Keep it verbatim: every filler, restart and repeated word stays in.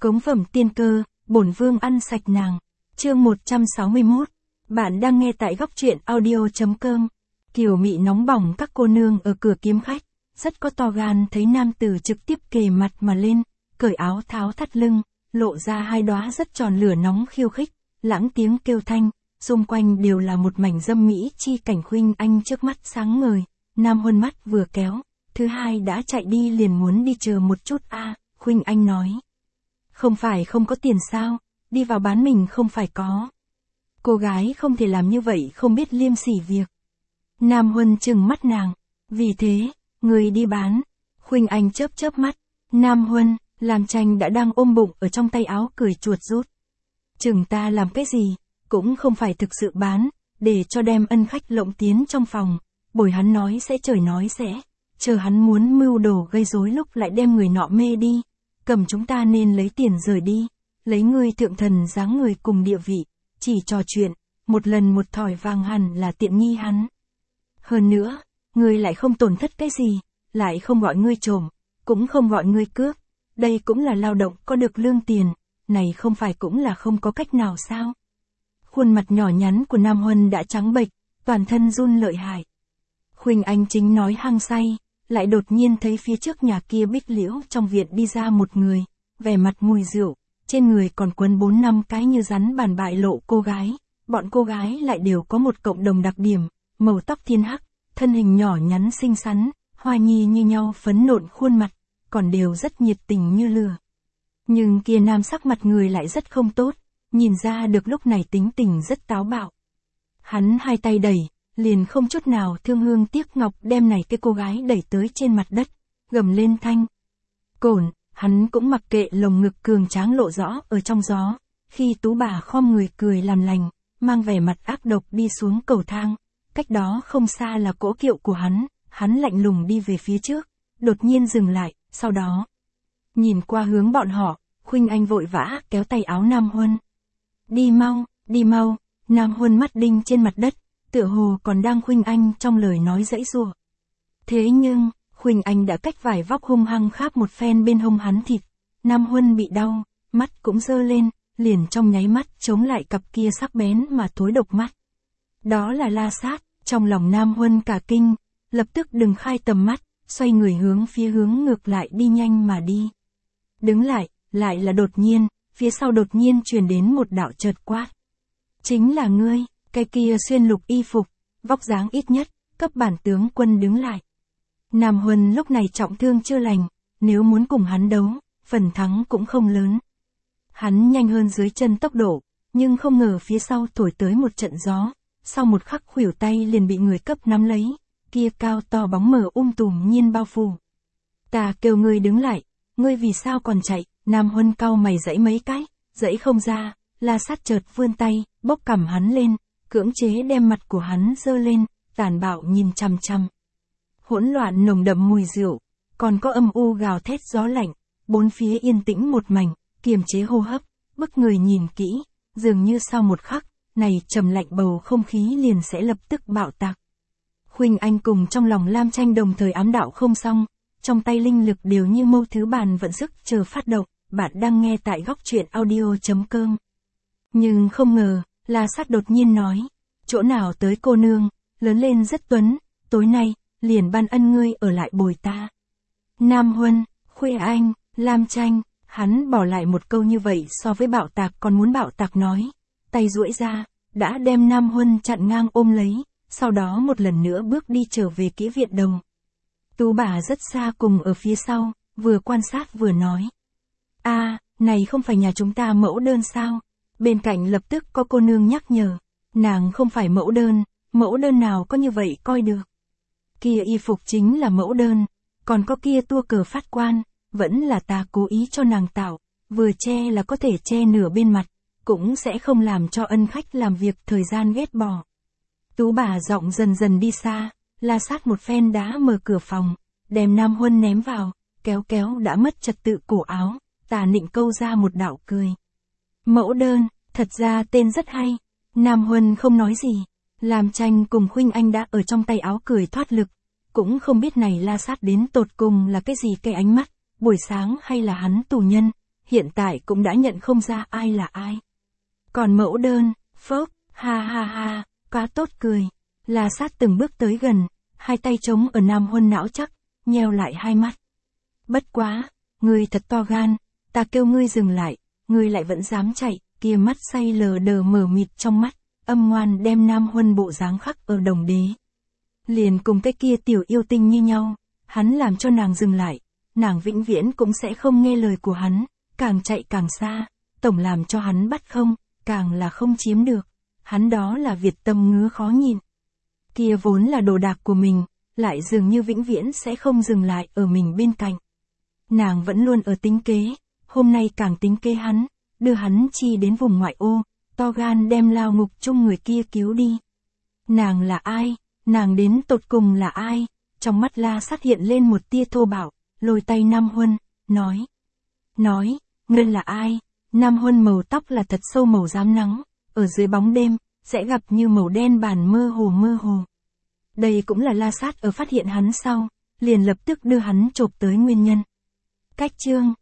Cống phẩm tiên cơ, bổn vương ăn sạch nàng. Chương một trăm sáu mươi mốt. Bạn đang nghe tại góc truyện audio chấm com. Kiều mị nóng bỏng các cô nương ở cửa kiếm khách, rất có to gan thấy nam tử trực tiếp kề mặt mà lên, cởi áo tháo thắt lưng, lộ ra hai đóa rất tròn lửa nóng khiêu khích, lãng tiếng kêu thanh, xung quanh đều là một mảnh dâm mỹ chi cảnh. Khuynh Anh trước mắt sáng ngời, Nam Huân mắt vừa kéo, thứ hai đã chạy đi liền muốn đi chờ một chút a. À, Khuynh Anh nói. Không phải không có tiền sao, đi vào bán mình không phải có. Cô gái không thể làm như vậy, không biết liêm sỉ việc. Nam Huân trừng mắt nàng, vì thế, người đi bán. Khuynh Anh chớp chớp mắt, Nam Huân, Lam Tranh đã đang ôm bụng ở trong tay áo cười chuột rút. Chừng ta làm cái gì, cũng không phải thực sự bán, để cho đem ân khách lộng tiến trong phòng, bồi hắn nói sẽ trời nói sẽ, chờ hắn muốn mưu đồ gây rối lúc lại đem người nọ mê đi, cầm chúng ta nên lấy tiền rời đi, lấy ngươi thượng thần dáng người cùng địa vị, chỉ trò chuyện, một lần một thỏi vàng hẳn là tiện nghi hắn. Hơn nữa, ngươi lại không tổn thất cái gì, lại không gọi ngươi trộm, cũng không gọi ngươi cướp, đây cũng là lao động có được lương tiền, này không phải cũng là không có cách nào sao? Khuôn mặt nhỏ nhắn của Nam Huân đã trắng bệch, toàn thân run lợi hại. Khuynh Anh chính nói hăng say, lại đột nhiên thấy phía trước nhà kia bích liễu trong viện đi ra một người, vẻ mặt mùi rượu, trên người còn quấn bốn năm cái như rắn bàn bại lộ cô gái, bọn cô gái lại đều có một cộng đồng đặc điểm, màu tóc thiên hắc, thân hình nhỏ nhắn xinh xắn, hoa nhi như nhau phấn nộn khuôn mặt, còn đều rất nhiệt tình như lửa. Nhưng kia nam sắc mặt người lại rất không tốt, nhìn ra được lúc này tính tình rất táo bạo. Hắn hai tay đẩy, liền không chút nào thương hương tiếc ngọc đem này cái cô gái đẩy tới trên mặt đất, gầm lên thanh. Cổn, hắn cũng mặc kệ lồng ngực cường tráng lộ rõ ở trong gió, khi tú bà khom người cười làm lành, mang vẻ mặt ác độc đi xuống cầu thang, cách đó không xa là cỗ kiệu của hắn, hắn lạnh lùng đi về phía trước, đột nhiên dừng lại, sau đó nhìn qua hướng bọn họ, Khuynh Anh vội vã kéo tay áo Nam Huân. Đi mau, đi mau, Nam Huân mắt đinh trên mặt đất, tựa hồ còn đang Khuynh Anh trong lời nói giãy giụa. Thế nhưng, Khuynh Anh đã cách vải vóc hung hăng kháp một phen bên hông hắn thịt, Nam Huân bị đau, mắt cũng dơ lên, liền trong nháy mắt chống lại cặp kia sắc bén mà thối độc mắt. Đó là La Sát, trong lòng Nam Huân cả kinh, lập tức đừng khai tầm mắt, xoay người hướng phía hướng ngược lại đi nhanh mà đi. Đứng lại, lại là đột nhiên, phía sau đột nhiên truyền đến một đạo chợt quát. Chính là ngươi, cái kia xuyên lục y phục, vóc dáng ít nhất, cấp bản tướng quân đứng lại. Nam Huân lúc này trọng thương chưa lành, nếu muốn cùng hắn đấu, phần thắng cũng không lớn. Hắn nhanh hơn dưới chân tốc độ, nhưng không ngờ phía sau thổi tới một trận gió, sau một khắc khuỷu tay liền bị người cấp nắm lấy, kia cao to bóng mờ um tùm nhiên bao phủ. Ta kêu ngươi đứng lại, ngươi vì sao còn chạy? Nam Huân cau mày giãy mấy cái, giãy không ra, La Sát chợt vươn tay, bốc cằm hắn lên, cưỡng chế đem mặt của hắn dơ lên, tàn bạo nhìn chằm chằm. Hỗn loạn nồng đậm mùi rượu, còn có âm u gào thét gió lạnh, bốn phía yên tĩnh một mảnh, kiềm chế hô hấp, bức người nhìn kỹ, dường như sau một khắc, này trầm lạnh bầu không khí liền sẽ lập tức bạo tạc. Khuynh Anh cùng trong lòng Lam Tranh đồng thời ám đạo không xong, trong tay linh lực đều như mâu thứ bàn vận sức chờ phát động, bạn đang nghe tại góc truyện audio chấm com. Nhưng không ngờ, La Sát đột nhiên nói, chỗ nào tới cô nương, lớn lên rất tuấn, tối nay, liền ban ân ngươi ở lại bồi ta. Nam Huân, Khuynh Anh, Lam Tranh, hắn bỏ lại một câu như vậy so với bạo tạc còn muốn bạo tạc nói, tay duỗi ra, đã đem Nam Huân chặn ngang ôm lấy, sau đó một lần nữa bước đi trở về kỹ viện đồng. Tú bà rất xa cùng ở phía sau, vừa quan sát vừa nói. A, à, này không phải nhà chúng ta mẫu đơn sao? Bên cạnh lập tức có cô nương nhắc nhở. Nàng không phải mẫu đơn, mẫu đơn nào có như vậy coi được. Kia y phục chính là mẫu đơn, còn có kia tua cờ phát quan, vẫn là ta cố ý cho nàng tạo, vừa che là có thể che nửa bên mặt, cũng sẽ không làm cho ân khách làm việc thời gian ghét bỏ. Tú bà giọng dần dần đi xa, La Sát một phen đá mở cửa phòng, đem Nam Huân ném vào, kéo kéo đã mất trật tự cổ áo, tà nịnh câu ra một đạo cười. Mẫu đơn, thật ra tên rất hay. Nam Huân không nói gì, Lam Tranh cùng Khuynh Anh đã ở trong tay áo cười thoát lực, cũng không biết này La Sát đến tột cùng là cái gì, cái ánh mắt, buổi sáng hay là hắn tù nhân, hiện tại cũng đã nhận không ra ai là ai. Còn mẫu đơn, phốc, ha ha ha, quá tốt cười. La Sát từng bước tới gần, hai tay chống ở Nam Huân não chắc, nheo lại hai mắt. Bất quá, ngươi thật to gan, ta kêu ngươi dừng lại, ngươi lại vẫn dám chạy, kia mắt say lờ đờ mờ mịt trong mắt, âm ngoan đem Nam Huân bộ dáng khắc ở đồng đế. Liền cùng cái kia tiểu yêu tinh như nhau, hắn làm cho nàng dừng lại, nàng vĩnh viễn cũng sẽ không nghe lời của hắn, càng chạy càng xa, tổng làm cho hắn bắt không, càng là không chiếm được, hắn đó là Việt tâm ngứa khó nhìn. Kia vốn là đồ đạc của mình, lại dường như vĩnh viễn sẽ không dừng lại ở mình bên cạnh. Nàng vẫn luôn ở tính kế, hôm nay càng tính kế hắn, đưa hắn chi đến vùng ngoại ô, to gan đem lao ngục chung người kia cứu đi. Nàng là ai? Nàng đến tột cùng là ai? Trong mắt La Sát hiện lên một tia thô bạo, lôi tay Nam Huân, nói. Nói, ngươi là ai? Nam Huân màu tóc là thật sâu màu rám nắng, ở dưới bóng đêm, sẽ gặp như màu đen bàn mơ hồ mơ hồ. Đây cũng là La Sát ở phát hiện hắn sau, liền lập tức đưa hắn chộp tới nguyên nhân. Cách chương